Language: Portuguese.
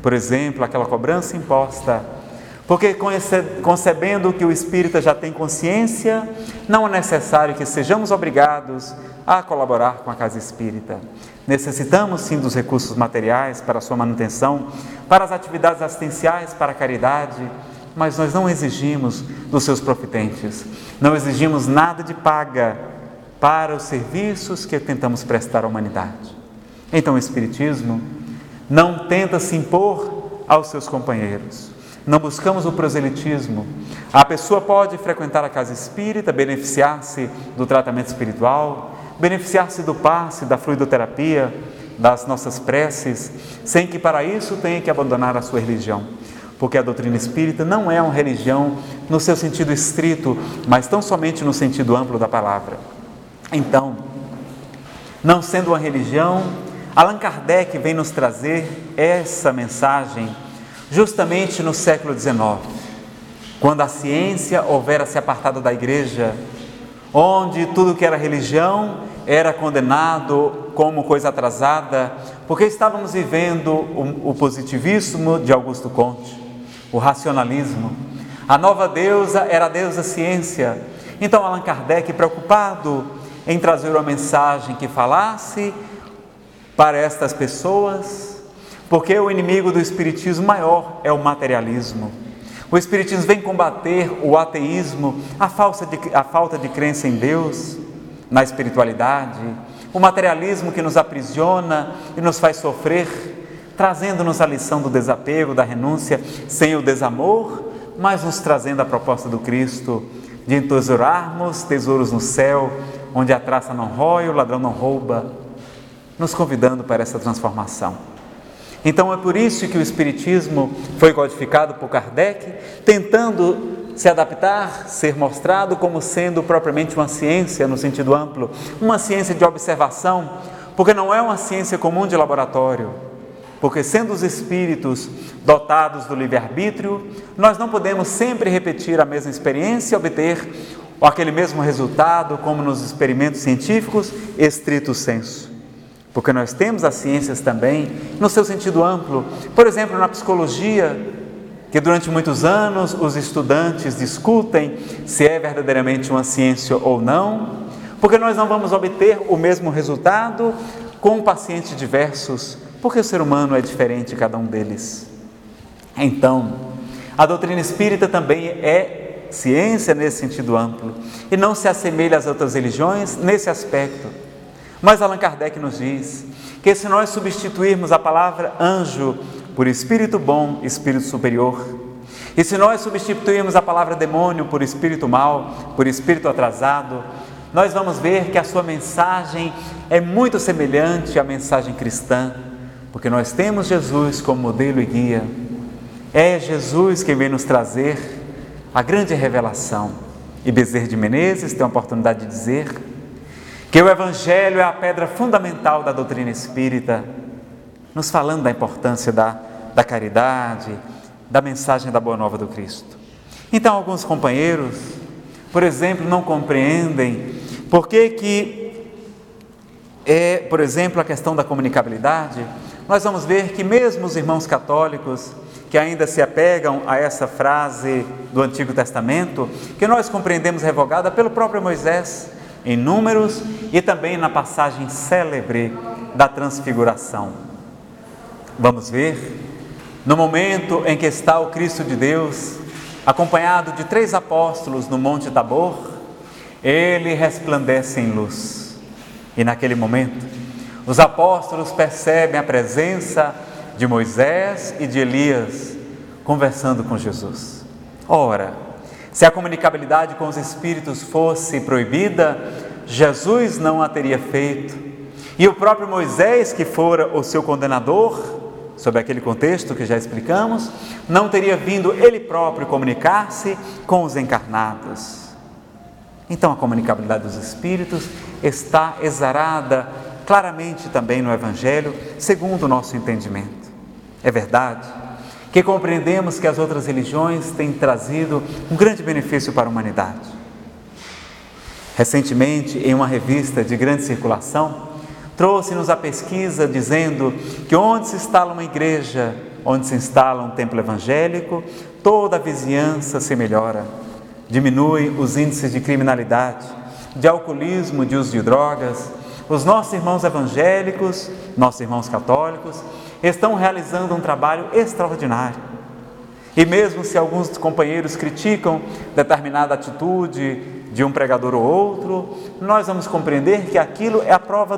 por exemplo, aquela cobrança imposta, porque concebendo que o espírita já tem consciência, não é necessário que sejamos obrigados a colaborar com a casa espírita. Necessitamos sim dos recursos materiais para a sua manutenção, para as atividades assistenciais, para a caridade, mas nós não exigimos dos seus profitentes, não exigimos nada de paga para os serviços que tentamos prestar à humanidade. Então o Espiritismo não tenta se impor aos seus companheiros, não buscamos o proselitismo. A pessoa pode frequentar a casa espírita, beneficiar-se do tratamento espiritual, beneficiar-se do passe, da fluidoterapia, das nossas preces, sem que para isso tenha que abandonar a sua religião, porque a doutrina espírita não é uma religião no seu sentido estrito, mas tão somente no sentido amplo da palavra. Então, não sendo uma religião, Allan Kardec vem nos trazer essa mensagem justamente no século XIX, quando a ciência houvera se apartado da igreja, onde tudo que era religião era condenado como coisa atrasada, porque estávamos vivendo o positivismo de Augusto Comte, o racionalismo. A nova deusa era a deusa ciência. Então Allan Kardec, preocupado em trazer uma mensagem que falasse para estas pessoas, porque o inimigo do Espiritismo maior é o materialismo. O Espiritismo vem combater o ateísmo, a falta de crença em Deus, na espiritualidade, o materialismo que nos aprisiona e nos faz sofrer, trazendo-nos a lição do desapego, da renúncia, sem o desamor, mas nos trazendo a proposta do Cristo de entesourarmos tesouros no céu, onde a traça não rói e o ladrão não rouba, nos convidando para essa transformação. Então é por isso que o Espiritismo foi codificado por Kardec, tentando se adaptar, ser mostrado como sendo propriamente uma ciência no sentido amplo, uma ciência de observação, porque não é uma ciência comum de laboratório, porque sendo os espíritos dotados do livre-arbítrio, nós não podemos sempre repetir a mesma experiência e obter aquele mesmo resultado como nos experimentos científicos estrito sensu. Porque nós temos as ciências também no seu sentido amplo. Por exemplo, na psicologia, que durante muitos anos os estudantes discutem se é verdadeiramente uma ciência ou não, porque nós não vamos obter o mesmo resultado com pacientes diversos, porque o ser humano é diferente cada um deles. Então, a doutrina espírita também é ciência nesse sentido amplo e não se assemelha às outras religiões nesse aspecto. Mas Allan Kardec nos diz que se nós substituirmos a palavra anjo por espírito bom, espírito superior, e se nós substituirmos a palavra demônio por espírito mau, por espírito atrasado, nós vamos ver que a sua mensagem é muito semelhante à mensagem cristã, porque nós temos Jesus como modelo e guia. É Jesus quem vem nos trazer a grande revelação. E Bezerra de Menezes tem a oportunidade de dizer que o Evangelho é a pedra fundamental da doutrina espírita, nos falando da importância da caridade, da mensagem da Boa Nova do Cristo. Então, alguns companheiros, por exemplo, não compreendem por que por exemplo, a questão da comunicabilidade. Nós vamos ver que mesmo os irmãos católicos, que ainda se apegam a essa frase do Antigo Testamento, que nós compreendemos revogada pelo próprio Moisés, em Números e também na passagem célebre da Transfiguração. Vamos ver, no momento em que está o Cristo de Deus, acompanhado de 3 apóstolos no Monte Tabor, ele resplandece em luz. E naquele momento, os apóstolos percebem a presença de Moisés e de Elias conversando com Jesus. Ora, se a comunicabilidade com os Espíritos fosse proibida, Jesus não a teria feito. E o próprio Moisés, que fora o seu condenador, sob aquele contexto que já explicamos, não teria vindo ele próprio comunicar-se com os encarnados. Então a comunicabilidade dos Espíritos está exarada claramente também no Evangelho, segundo o nosso entendimento. É verdade que compreendemos que as outras religiões têm trazido um grande benefício para a humanidade. Recentemente, em uma revista de grande circulação, trouxe-nos a pesquisa dizendo que onde se instala uma igreja, onde se instala um templo evangélico, toda a vizinhança se melhora. Diminui os índices de criminalidade, de alcoolismo, de uso de drogas. Os nossos irmãos evangélicos, nossos irmãos católicos, estão realizando um trabalho extraordinário. E mesmo se alguns companheiros criticam determinada atitude de um pregador ou outro, nós vamos compreender que aquilo é a prova